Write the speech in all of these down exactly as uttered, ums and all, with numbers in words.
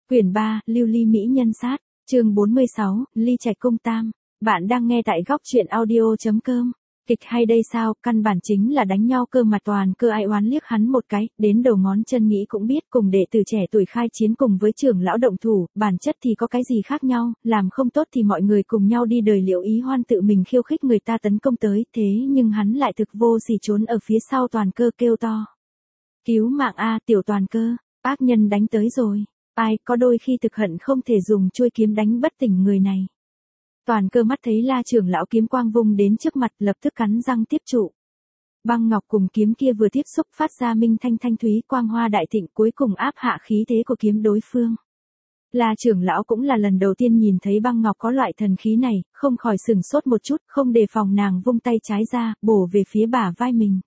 Quyển ba, Lưu Ly Mỹ Nhân Sát, chương bốn mươi sáu, Ly Trạch Cung Tam. Bạn đang nghe tại góc truyện audio.com. Kịch hay đây sao, căn bản chính là đánh nhau cơ mà. Toàn Cơ ai oán liếc hắn một cái, đến đầu ngón chân nghĩ cũng biết cùng đệ tử trẻ tuổi khai chiến cùng với trưởng lão động thủ, bản chất thì có cái gì khác nhau, làm không tốt thì mọi người cùng nhau đi đời. Liễu Ý Hoan tự mình khiêu khích người ta tấn công tới, thế nhưng hắn lại thực vô sỉ trốn ở phía sau Toàn Cơ kêu to. Cứu mạng a, tiểu Toàn Cơ, ác nhân đánh tới rồi. Ai, có đôi khi thực hận không thể dùng chuôi kiếm đánh bất tỉnh người này. Toàn Cơ mắt thấy La trưởng lão kiếm quang vung đến trước mặt, lập tức cắn răng tiếp trụ. Băng ngọc cùng kiếm kia vừa tiếp xúc phát ra minh thanh thanh thúy, quang hoa đại thịnh, cuối cùng áp hạ khí thế của kiếm đối phương. La trưởng lão cũng là lần đầu tiên nhìn thấy băng ngọc có loại thần khí này, không khỏi sửng sốt một chút, không đề phòng nàng vung tay trái ra, bổ về phía bả vai mình.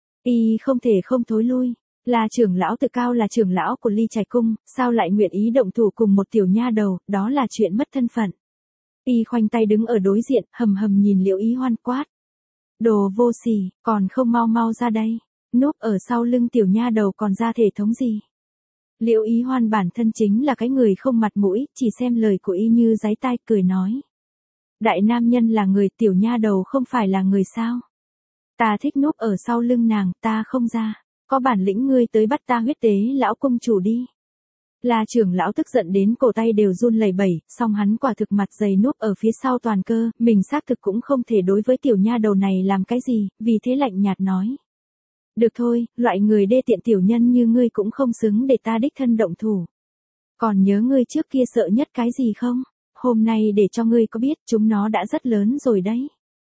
Y không thể không thối lui. La trưởng lão tự cao là trưởng lão của Ly Trạch Cung, sao lại nguyện ý động thủ cùng một tiểu nha đầu, đó là chuyện mất thân phận. Y khoanh tay đứng ở đối diện, hầm hầm nhìn Liễu Ý Hoan quát. Đồ vô sỉ, còn không mau mau ra đây, núp ở sau lưng tiểu nha đầu còn ra thể thống gì. Liễu Ý Hoan bản thân chính là cái người không mặt mũi, chỉ xem lời của Y như giấy tai, cười nói. Đại nam nhân là người, tiểu nha đầu không phải là người sao. Ta thích núp ở sau lưng nàng, ta không ra. Có bản lĩnh ngươi tới bắt ta huyết tế lão cung chủ đi. La trưởng lão tức giận đến cổ tay đều run lẩy bẩy, song hắn quả thực mặt dày núp ở phía sau Toàn Cơ, mình xác thực cũng không thể đối với tiểu nha đầu này làm cái gì, vì thế lạnh nhạt nói. Được thôi, loại người đê tiện tiểu nhân như ngươi cũng không xứng để ta đích thân động thủ. Còn nhớ ngươi trước kia sợ nhất cái gì không? Hôm nay để cho ngươi có biết chúng nó đã rất lớn rồi đấy.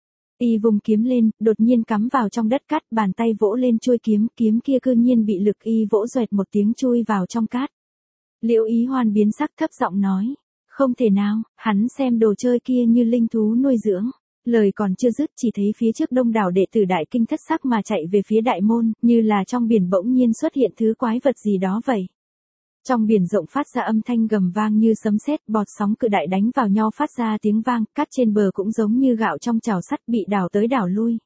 Y vùng kiếm lên, đột nhiên cắm vào trong đất cát, bàn tay vỗ lên chuôi kiếm, kiếm kia cư nhiên bị lực Y vỗ xoẹt một tiếng chui vào trong cát. Liễu Ý Hoan biến sắc thấp giọng nói, không thể nào, hắn xem đồ chơi kia như linh thú nuôi dưỡng. Lời còn chưa dứt chỉ thấy phía trước đông đảo đệ tử đại kinh thất sắc mà chạy về phía đại môn, như là trong biển bỗng nhiên xuất hiện thứ quái vật gì đó vậy. Trong biển rộng phát ra âm thanh gầm vang như sấm sét, bọt sóng cự đại đánh vào nhau phát ra tiếng vang, cát trên bờ cũng giống như gạo trong chảo sắt bị đảo tới đảo lui.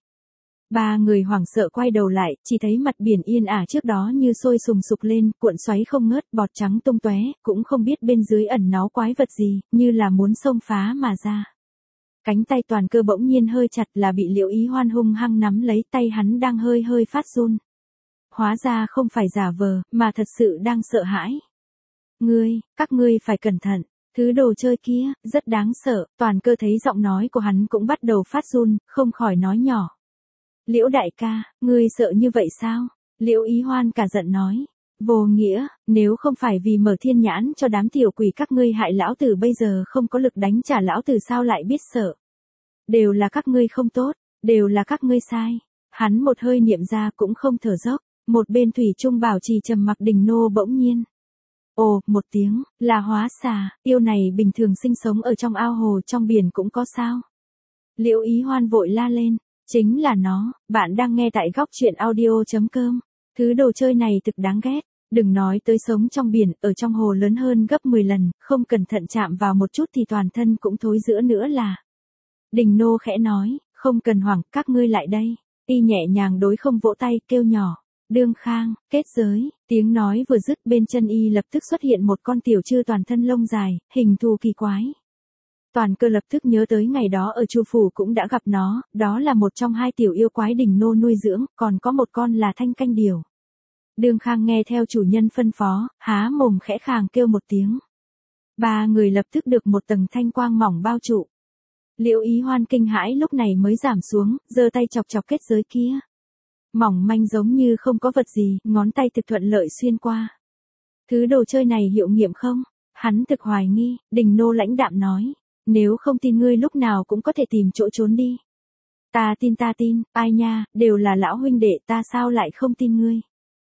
Ba người hoảng sợ quay đầu lại, chỉ thấy mặt biển yên ả trước đó như sôi sùng sục lên, cuộn xoáy không ngớt, bọt trắng tung tóe, cũng không biết bên dưới ẩn náu quái vật gì, như là muốn xông phá mà ra. Cánh tay Toàn Cơ bỗng nhiên hơi chặt, là bị Liễu Ý Hoan hung hăng nắm lấy, tay hắn đang hơi hơi phát run. Hóa ra không phải giả vờ, mà thật sự đang sợ hãi. Ngươi, các ngươi phải cẩn thận, thứ đồ chơi kia, rất đáng sợ. Toàn Cơ thấy giọng nói của hắn cũng bắt đầu phát run, không khỏi nói nhỏ. Liễu đại ca, ngươi sợ như vậy sao? Liễu Ý Hoan cả giận nói. Vô nghĩa, nếu không phải vì mở thiên nhãn cho đám tiểu quỷ các ngươi hại lão tử bây giờ không có lực đánh trả lão tử sao lại biết sợ. Đều là các ngươi không tốt, đều là các ngươi sai. Hắn một hơi niệm ra cũng không thở dốc, một bên thủy trung bảo trì trầm mặc Đình Nô bỗng nhiên. Ồ, một tiếng, là hóa xà, yêu này bình thường sinh sống ở trong ao hồ trong biển cũng có sao? Liễu Ý Hoan vội la lên. Chính là nó, bạn đang nghe tại góc truyện audio.com. Thứ đồ chơi này thực đáng ghét, đừng nói tới sống trong biển, ở trong hồ lớn hơn gấp mười lần, không cẩn thận chạm vào một chút thì toàn thân cũng thối rữa nữa là. Đình Nô khẽ nói, không cần hoảng, các ngươi lại đây. Y nhẹ nhàng đối không vỗ tay, kêu nhỏ. Đương Khang, kết giới, tiếng nói vừa dứt bên chân Y lập tức xuất hiện một con tiểu trư toàn thân lông dài, hình thù kỳ quái. Toàn Cơ lập tức nhớ tới ngày đó ở Chu phủ cũng đã gặp nó, đó là một trong hai tiểu yêu quái Đình Nô nuôi dưỡng, còn có một con là Thanh Canh Điểu. Đương Khang nghe theo chủ nhân phân phó, há mồm khẽ khàng kêu một tiếng. Ba người lập tức được một tầng thanh quang mỏng bao trụ. Liễu Ý Hoan kinh hãi lúc này mới giảm xuống, giơ tay chọc chọc kết giới kia. Mỏng manh giống như không có vật gì, ngón tay thực thuận lợi xuyên qua. Thứ đồ chơi này hiệu nghiệm không? Hắn thực hoài nghi, Đình Nô lãnh đạm nói. Nếu không tin ngươi lúc nào cũng có thể tìm chỗ trốn đi. Ta tin ta tin, ai nha, đều là lão huynh đệ, ta sao lại không tin ngươi.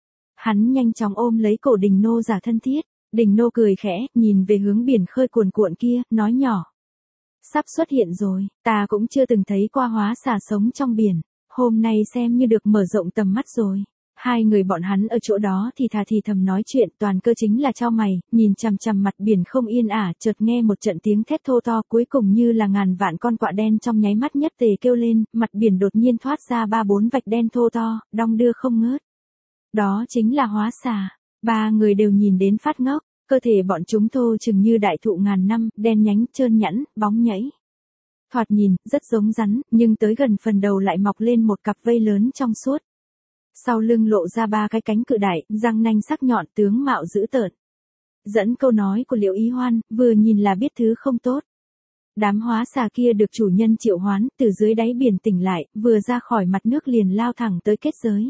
Hắn nhanh chóng ôm lấy cổ Đình Nô giả thân thiết. Đình Nô cười khẽ, nhìn về hướng biển khơi cuồn cuộn kia, nói nhỏ. Sắp xuất hiện rồi, ta cũng chưa từng thấy qua hóa xà sống trong biển. Hôm nay xem như được mở rộng tầm mắt rồi. Hai người bọn hắn ở chỗ đó thì thà thì thầm nói chuyện, Toàn Cơ chính là chau mày, nhìn chằm chằm mặt biển không yên ả, chợt nghe một trận tiếng thét thô to cuối cùng như là ngàn vạn con quạ đen trong nháy mắt nhất tề kêu lên, mặt biển đột nhiên thoát ra ba bốn vạch đen thô to, đong đưa không ngớt. Đó chính là hóa xà. Ba người đều nhìn đến phát ngốc, Cơ thể bọn chúng thô chừng như đại thụ ngàn năm, đen nhánh, trơn nhẵn, bóng nhảy. Thoạt nhìn, rất giống rắn, nhưng tới gần phần đầu lại mọc lên một cặp vây lớn trong suốt. Sau lưng lộ ra ba cái cánh cự đại, răng nanh sắc nhọn, tướng mạo dữ tợn. Dẫn câu nói của Liễu Ý Hoan, vừa nhìn là biết thứ không tốt. Đám hóa xà kia được chủ nhân triệu hoán, từ dưới đáy biển tỉnh lại, vừa ra khỏi mặt nước liền lao thẳng tới kết giới.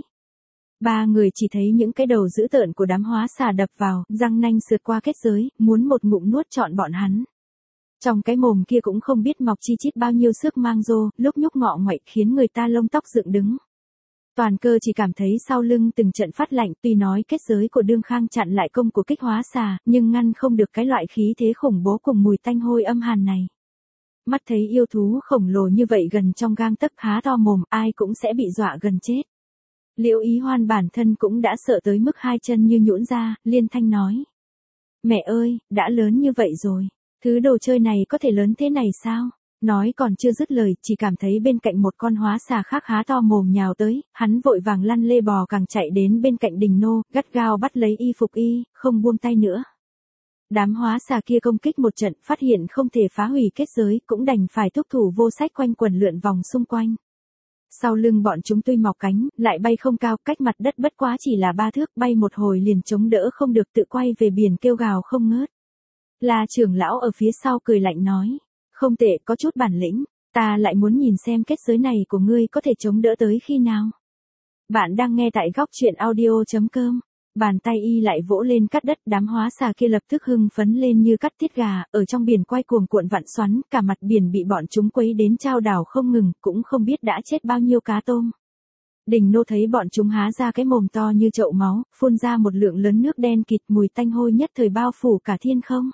Ba người chỉ thấy những cái đầu dữ tợn của đám hóa xà đập vào, răng nanh sượt qua kết giới, muốn một ngụm nuốt trọn bọn hắn. Trong cái mồm kia cũng không biết mọc chi chít bao nhiêu xước mang rô, lúc nhúc ngọ nguậy khiến người ta lông tóc dựng đứng. Toàn Cơ chỉ cảm thấy sau lưng từng trận phát lạnh, tuy nói kết giới của Đương Khang chặn lại công của kích hóa xà, nhưng ngăn không được cái loại khí thế khủng bố cùng mùi tanh hôi âm hàn này. Mắt thấy yêu thú khổng lồ như vậy gần trong gang tấc há to mồm, ai cũng sẽ bị dọa gần chết. Liễu Ý Hoan bản thân cũng đã sợ tới mức hai chân như nhũn ra, liên thanh nói. Mẹ ơi, đã lớn như vậy rồi, thứ đồ chơi này có thể lớn thế này sao? Nói còn chưa dứt lời, chỉ cảm thấy bên cạnh một con hóa xà khác há to mồm nhào tới, hắn vội vàng lăn lê bò càng chạy đến bên cạnh Đình Nô, gắt gao bắt lấy y phục y, không buông tay nữa. Đám hóa xà kia công kích một trận, phát hiện không thể phá hủy kết giới, cũng đành phải thúc thủ vô sách quanh quần lượn vòng xung quanh. Sau lưng bọn chúng tuy mọc cánh, lại bay không cao, cách mặt đất bất quá chỉ là ba thước, bay một hồi liền chống đỡ không được, tự quay về biển kêu gào không ngớt. La trưởng lão ở phía sau cười lạnh nói, không tệ, có chút bản lĩnh, ta lại muốn nhìn xem kết giới này của ngươi có thể chống đỡ tới khi nào. Bạn đang nghe tại góc truyện audio chấm com. Bàn tay y lại vỗ lên cắt đất, đám hóa xà kia lập tức hưng phấn lên như cắt tiết gà, ở trong biển quay cuồng cuộn vặn xoắn, cả mặt biển bị bọn chúng quấy đến chao đảo không ngừng, cũng không biết đã chết bao nhiêu cá tôm. Đình Nô thấy bọn chúng há ra cái mồm to như chậu máu, phun ra một lượng lớn nước đen kịt, mùi tanh hôi nhất thời bao phủ cả thiên không.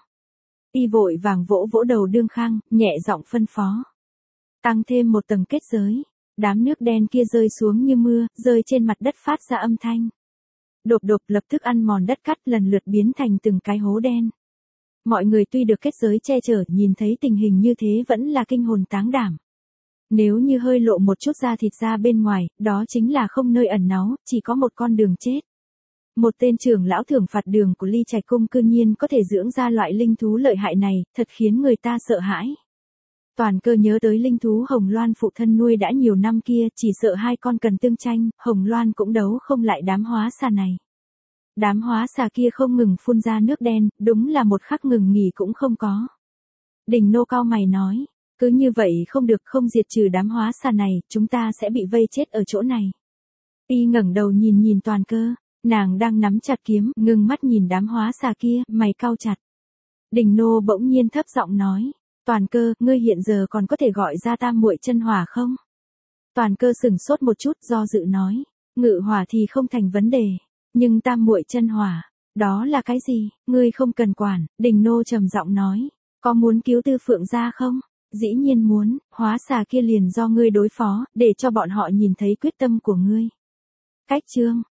Y vội vàng vỗ vỗ đầu Đương Khang, nhẹ giọng phân phó. Tăng thêm một tầng kết giới, đám nước đen kia rơi xuống như mưa, rơi trên mặt đất phát ra âm thanh. Đột đột lập tức ăn mòn đất cắt, lần lượt biến thành từng cái hố đen. Mọi người tuy được kết giới che chở, nhìn thấy tình hình như thế vẫn là kinh hồn táng đảm. Nếu như hơi lộ một chút da thịt ra bên ngoài, đó chính là không nơi ẩn náu, chỉ có một con đường chết. Một tên trưởng lão thưởng phạt đường của Ly Trạch Cung cư nhiên có thể dưỡng ra loại linh thú lợi hại này, thật khiến người ta sợ hãi. Toàn Cơ nhớ tới linh thú Hồng Loan phụ thân nuôi đã nhiều năm kia, chỉ sợ hai con cần tương tranh, Hồng Loan cũng đấu không lại đám hóa xà này. Đám hóa xà kia không ngừng phun ra nước đen, đúng là một khắc ngừng nghỉ cũng không có. Đình Nô cao mày nói, cứ như vậy không được, không diệt trừ đám hóa xà này, chúng ta sẽ bị vây chết ở chỗ này. Y ngẩng đầu nhìn nhìn Toàn Cơ, nàng đang nắm chặt kiếm, ngưng mắt nhìn đám hóa xà kia, mày cau chặt. Đình Nô bỗng nhiên thấp giọng nói, Toàn Cơ, ngươi hiện giờ còn có thể gọi ra tam muội chân hỏa không? Toàn Cơ sửng sốt một chút, do dự nói, ngự hỏa thì không thành vấn đề, nhưng tam muội chân hỏa, đó là cái gì? Ngươi không cần quản. Đình Nô trầm giọng nói, có muốn cứu Tư Phượng gia không? Dĩ nhiên muốn, hóa xà kia liền do ngươi đối phó, để cho bọn họ nhìn thấy quyết tâm của ngươi. Cách chương